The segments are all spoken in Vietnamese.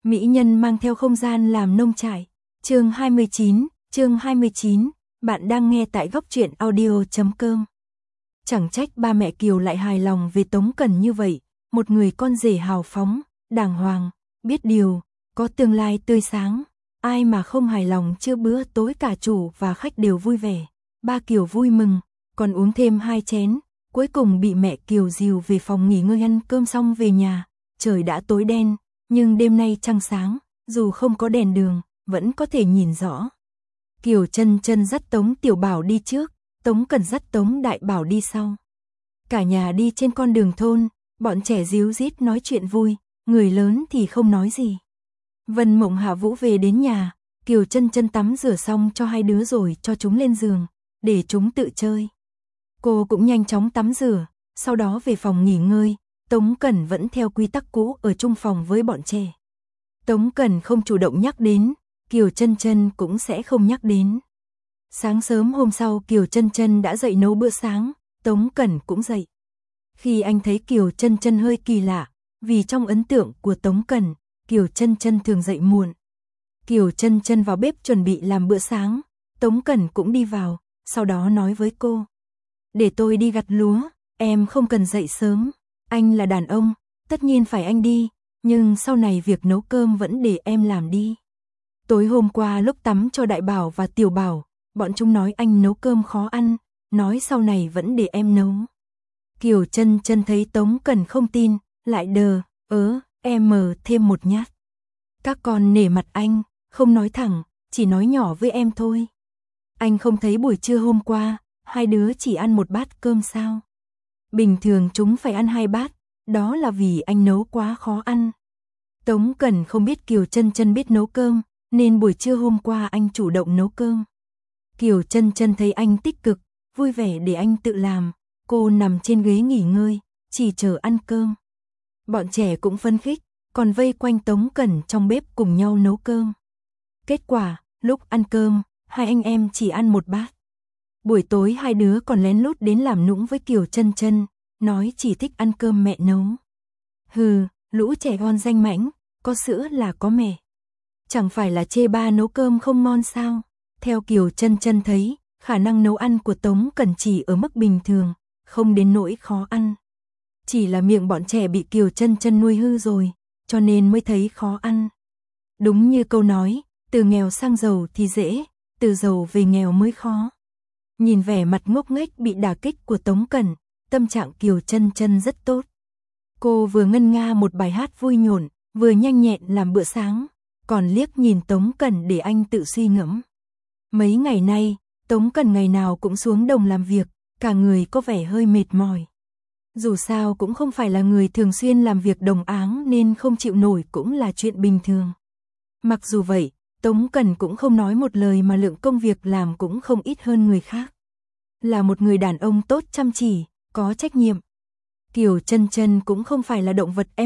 Mỹ nhân mang theo không gian làm nông trại. Chương 29, bạn đang nghe tại góc truyện audio.com. Chẳng trách ba mẹ Kiều lại hài lòng về Tống Cẩn như vậy, một người con rể hào phóng, đàng hoàng, biết điều, có tương lai tươi sáng, ai mà không hài lòng. Trưa bữa tối cả chủ và khách đều vui vẻ, ba Kiều vui mừng, còn uống thêm 2 chén, cuối cùng bị mẹ Kiều dìu về phòng nghỉ ngơi ăn cơm xong về nhà. Trời đã tối đen, nhưng đêm nay trăng sáng, dù không có đèn đường, vẫn có thể nhìn rõ. Kiều Chân Chân dắt Tống Tiểu Bảo đi trước, Tống Cẩn dắt Tống Đại Bảo đi sau. Cả nhà đi trên con đường thôn, bọn trẻ ríu rít nói chuyện vui, người lớn thì không nói gì. Vân Mộng Hạ Vũ về đến nhà, Kiều Chân Chân tắm rửa xong cho hai đứa rồi cho chúng lên giường, để chúng tự chơi. Cô cũng nhanh chóng tắm rửa, sau đó về phòng nghỉ ngơi. Tống Cẩn vẫn theo quy tắc cũ ở chung phòng với bọn trẻ. Tống Cẩn không chủ động nhắc đến, Kiều Chân Chân cũng sẽ không nhắc đến. Sáng sớm hôm sau Kiều Chân Chân đã dậy nấu bữa sáng, Tống Cẩn cũng dậy. Khi anh thấy Kiều Chân Chân hơi kỳ lạ, vì trong ấn tượng của Tống Cẩn, Kiều Chân Chân thường dậy muộn. Kiều Chân Chân vào bếp chuẩn bị làm bữa sáng, Tống Cẩn cũng đi vào, sau đó nói với cô: "Để tôi đi gặt lúa, em không cần dậy sớm. Anh là đàn ông, tất nhiên phải anh đi, nhưng sau này việc nấu cơm vẫn để em làm đi." Tối hôm qua lúc tắm cho Đại Bảo và Tiểu Bảo, bọn chúng nói anh nấu cơm khó ăn, nói sau này vẫn để em nấu. Kiều Chân Chân thấy Tống Cẩn không tin, lại em thêm một nhát. Các con nể mặt anh, không nói thẳng, chỉ nói nhỏ với em thôi. Anh không thấy buổi trưa hôm qua, hai đứa chỉ ăn một bát cơm sao? Bình thường chúng phải ăn 2 bát, đó là vì anh nấu quá khó ăn. Tống Cẩn không biết Kiều Chân Chân biết nấu cơm, nên buổi trưa hôm qua anh chủ động nấu cơm. Kiều Chân Chân thấy anh tích cực, vui vẻ để anh tự làm, cô nằm trên ghế nghỉ ngơi, chỉ chờ ăn cơm. Bọn trẻ cũng phấn khích, còn vây quanh Tống Cẩn trong bếp cùng nhau nấu cơm. Kết quả, lúc ăn cơm, hai anh em chỉ ăn một bát. Buổi tối hai đứa còn lén lút đến làm nũng với Kiều Chân Chân, nói chỉ thích ăn cơm mẹ nấu. Hừ, lũ trẻ con danh mãnh, có sữa là có mẹ. Chẳng phải là chê ba nấu cơm không ngon sao? Theo Kiều Chân Chân thấy, khả năng nấu ăn của Tống Cẩn chỉ ở mức bình thường, không đến nỗi khó ăn. Chỉ là miệng bọn trẻ bị Kiều Chân Chân nuôi hư rồi, cho nên mới thấy khó ăn. Đúng như câu nói, từ nghèo sang giàu thì dễ, từ giàu về nghèo mới khó. Nhìn vẻ mặt ngốc nghếch bị đả kích của Tống Cẩn, tâm trạng Kiều Chân Chân rất tốt. Cô vừa ngân nga một bài hát vui nhộn, vừa nhanh nhẹn làm bữa sáng, còn liếc nhìn Tống Cẩn để anh tự suy ngẫm. Mấy ngày nay, Tống Cẩn ngày nào cũng xuống đồng làm việc, cả người có vẻ hơi mệt mỏi. Dù sao cũng không phải là người thường xuyên làm việc đồng áng nên không chịu nổi cũng là chuyện bình thường. Mặc dù vậy, Tống Cẩn cũng không nói một lời mà lượng công việc làm cũng không ít hơn người khác. Là một người đàn ông tốt chăm chỉ, có trách nhiệm. Kiều Chân Chân cũng không phải là động vật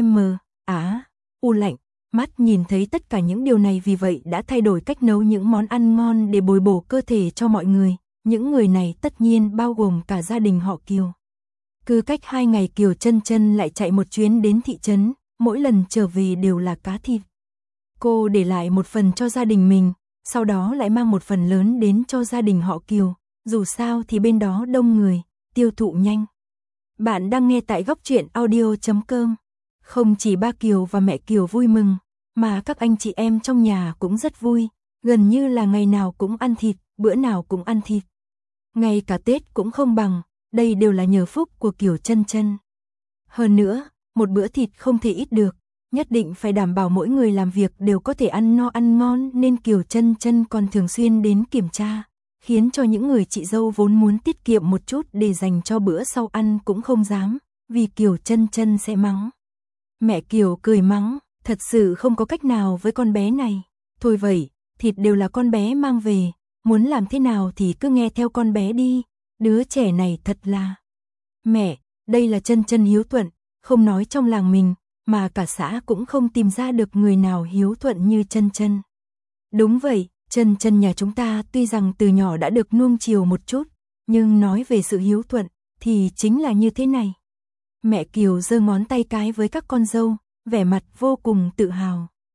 lạnh, mắt nhìn thấy tất cả những điều này, vì vậy đã thay đổi cách nấu những món ăn ngon để bồi bổ cơ thể cho mọi người. Những người này tất nhiên bao gồm cả gia đình họ Kiều. Cứ cách 2 ngày Kiều Chân Chân lại chạy một chuyến đến thị trấn, mỗi lần trở về đều là cá thịt. Cô để lại một phần cho gia đình mình, sau đó lại mang một phần lớn đến cho gia đình họ Kiều, dù sao thì bên đó đông người, tiêu thụ nhanh. Bạn đang nghe tại góc truyện audio.com. Không chỉ ba Kiều và mẹ Kiều vui mừng, mà các anh chị em trong nhà cũng rất vui, gần như là ngày nào cũng ăn thịt, bữa nào cũng ăn thịt. Ngay cả Tết cũng không bằng, đây đều là nhờ phúc của Kiều Chân Chân. Hơn nữa, một bữa thịt không thể ít được, nhất định phải đảm bảo mỗi người làm việc đều có thể ăn no ăn ngon, nên Kiều Chân Chân còn thường xuyên đến kiểm tra, khiến cho những người chị dâu vốn muốn tiết kiệm một chút để dành cho bữa sau ăn cũng không dám, vì Kiều Chân Chân sẽ mắng. Mẹ Kiều cười mắng, thật sự không có cách nào với con bé này. Thôi vậy, thịt đều là con bé mang về, muốn làm thế nào thì cứ nghe theo con bé đi, đứa trẻ này thật là... Mẹ, đây là Chân Chân hiếu thuận, không nói trong làng mình, mà cả xã cũng không tìm ra được người nào hiếu thuận như Chân Chân. Đúng vậy, Chân Chân nhà chúng ta tuy rằng từ nhỏ đã được nuông chiều một chút, nhưng nói về sự hiếu thuận thì chính là như thế này. Mẹ Kiều giơ ngón tay cái với các con dâu, vẻ mặt vô cùng tự hào.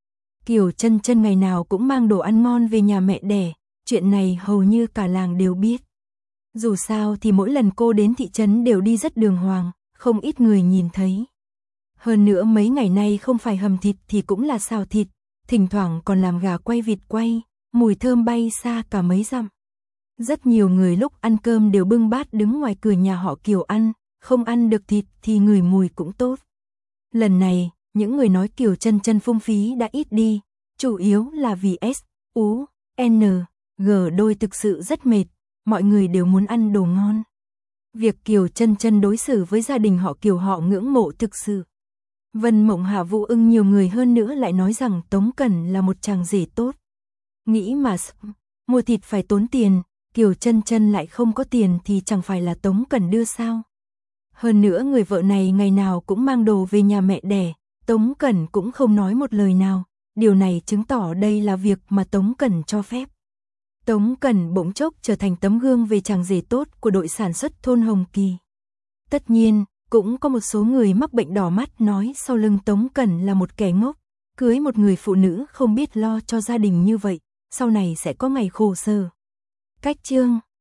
Kiều Chân Chân ngày nào cũng mang đồ ăn ngon về nhà mẹ đẻ, chuyện này hầu như cả làng đều biết. Dù sao thì mỗi lần cô đến thị trấn đều đi rất đường hoàng, không ít người nhìn thấy. Hơn nữa mấy ngày nay không phải hầm thịt thì cũng là xào thịt, thỉnh thoảng còn làm gà quay vịt quay, mùi thơm bay xa cả mấy dặm. Rất nhiều người lúc ăn cơm đều bưng bát đứng ngoài cửa nhà họ Kiều ăn, không ăn được thịt thì ngửi mùi cũng tốt. Lần này, những người nói Kiều Chân Chân phung phí đã ít đi, chủ yếu là vì S, U, N, G đôi thực sự rất mệt, mọi người đều muốn ăn đồ ngon. Việc Kiều Chân Chân đối xử với gia đình họ Kiều họ ngưỡng mộ thực sự. Vân Mộng Hạ Vũ Ưng nhiều người hơn nữa lại nói rằng Tống Cẩn là một chàng rể tốt. Nghĩ mà mua thịt phải tốn tiền, Kiều Chân Chân lại không có tiền thì chẳng phải là Tống Cẩn đưa sao. Hơn nữa người vợ này ngày nào cũng mang đồ về nhà mẹ đẻ, Tống Cẩn cũng không nói một lời nào, điều này chứng tỏ đây là việc mà Tống Cẩn cho phép. Tống Cẩn bỗng chốc trở thành tấm gương về chàng rể tốt của đội sản xuất thôn Hồng Kỳ. Tất nhiên, cũng có một số người mắc bệnh đỏ mắt nói sau lưng Tống Cẩn là một kẻ ngốc, cưới một người phụ nữ không biết lo cho gia đình như vậy, sau này sẽ có ngày khổ sở. Cách chương